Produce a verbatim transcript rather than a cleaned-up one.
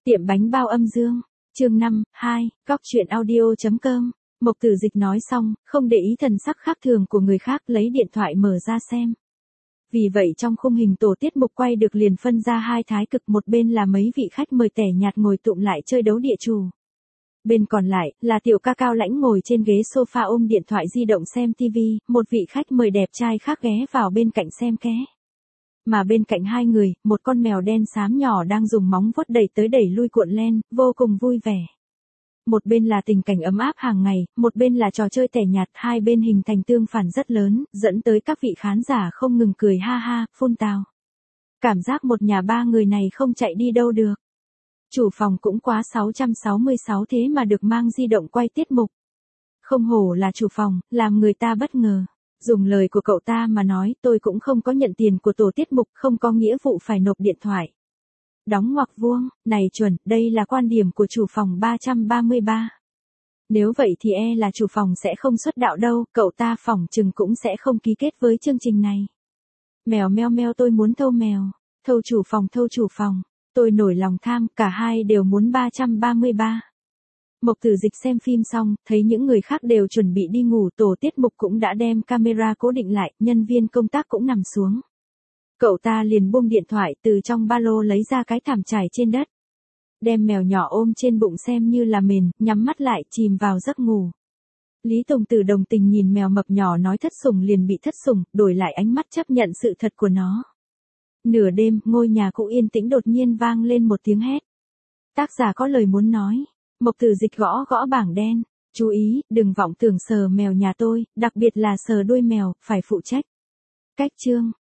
Tiệm bánh bao âm dương, chương năm, hai, góc chuyện audio.com. Mộc Tử Dịch nói xong, không để ý thần sắc khác thường của người khác, lấy điện thoại mở ra xem. Vì vậy trong khung hình tổ tiết mục quay được liền phân ra hai thái cực, một bên là mấy vị khách mời tẻ nhạt ngồi tụm lại chơi đấu địa chủ. Bên còn lại, là tiểu ca cao lãnh ngồi trên ghế sofa ôm điện thoại di động xem tivi, một vị khách mời đẹp trai khác ghé vào bên cạnh xem ké. Mà bên cạnh hai người, một con mèo đen xám nhỏ đang dùng móng vuốt đẩy tới đẩy lui cuộn len, vô cùng vui vẻ. Một bên là tình cảnh ấm áp hàng ngày, một bên là trò chơi tẻ nhạt, hai bên hình thành tương phản rất lớn, dẫn tới các vị khán giả không ngừng cười ha ha, phun tào. Cảm giác một nhà ba người này không chạy đi đâu được. Chủ phòng cũng quá sáu trăm sáu mươi sáu thế mà được mang di động quay tiết mục. Không hổ là chủ phòng, làm người ta bất ngờ. Dùng lời của cậu ta mà nói, tôi cũng không có nhận tiền của tổ tiết mục, không có nghĩa vụ phải nộp điện thoại. Đóng ngoặc vuông, này chuẩn, đây là quan điểm của chủ phòng ba trăm ba mươi ba. Nếu vậy thì e là chủ phòng sẽ không xuất đạo đâu, cậu ta phỏng chừng cũng sẽ không ký kết với chương trình này. Mèo meo meo, tôi muốn thâu mèo, thâu chủ phòng thâu chủ phòng, tôi nổi lòng tham, cả hai đều muốn ba trăm ba mươi ba. Mộc Tử Dịch xem phim xong, thấy những người khác đều chuẩn bị đi ngủ, tổ tiết mục cũng đã đem camera cố định lại, nhân viên công tác cũng nằm xuống. Cậu ta liền buông điện thoại, từ trong ba lô lấy ra cái thảm trải trên đất. Đem mèo nhỏ ôm trên bụng xem như là mền, nhắm mắt lại, chìm vào giấc ngủ. Lý Tùng Tử đồng tình nhìn mèo mập nhỏ nói thất sủng liền bị thất sủng, đổi lại ánh mắt chấp nhận sự thật của nó. Nửa đêm, ngôi nhà cũ yên tĩnh đột nhiên vang lên một tiếng hét. Tác giả có lời muốn nói. Mộc Tử Dịch gõ gõ bảng đen. Chú ý, đừng vọng tưởng sờ mèo nhà tôi, đặc biệt là sờ đuôi mèo, phải phụ trách. Cách chương.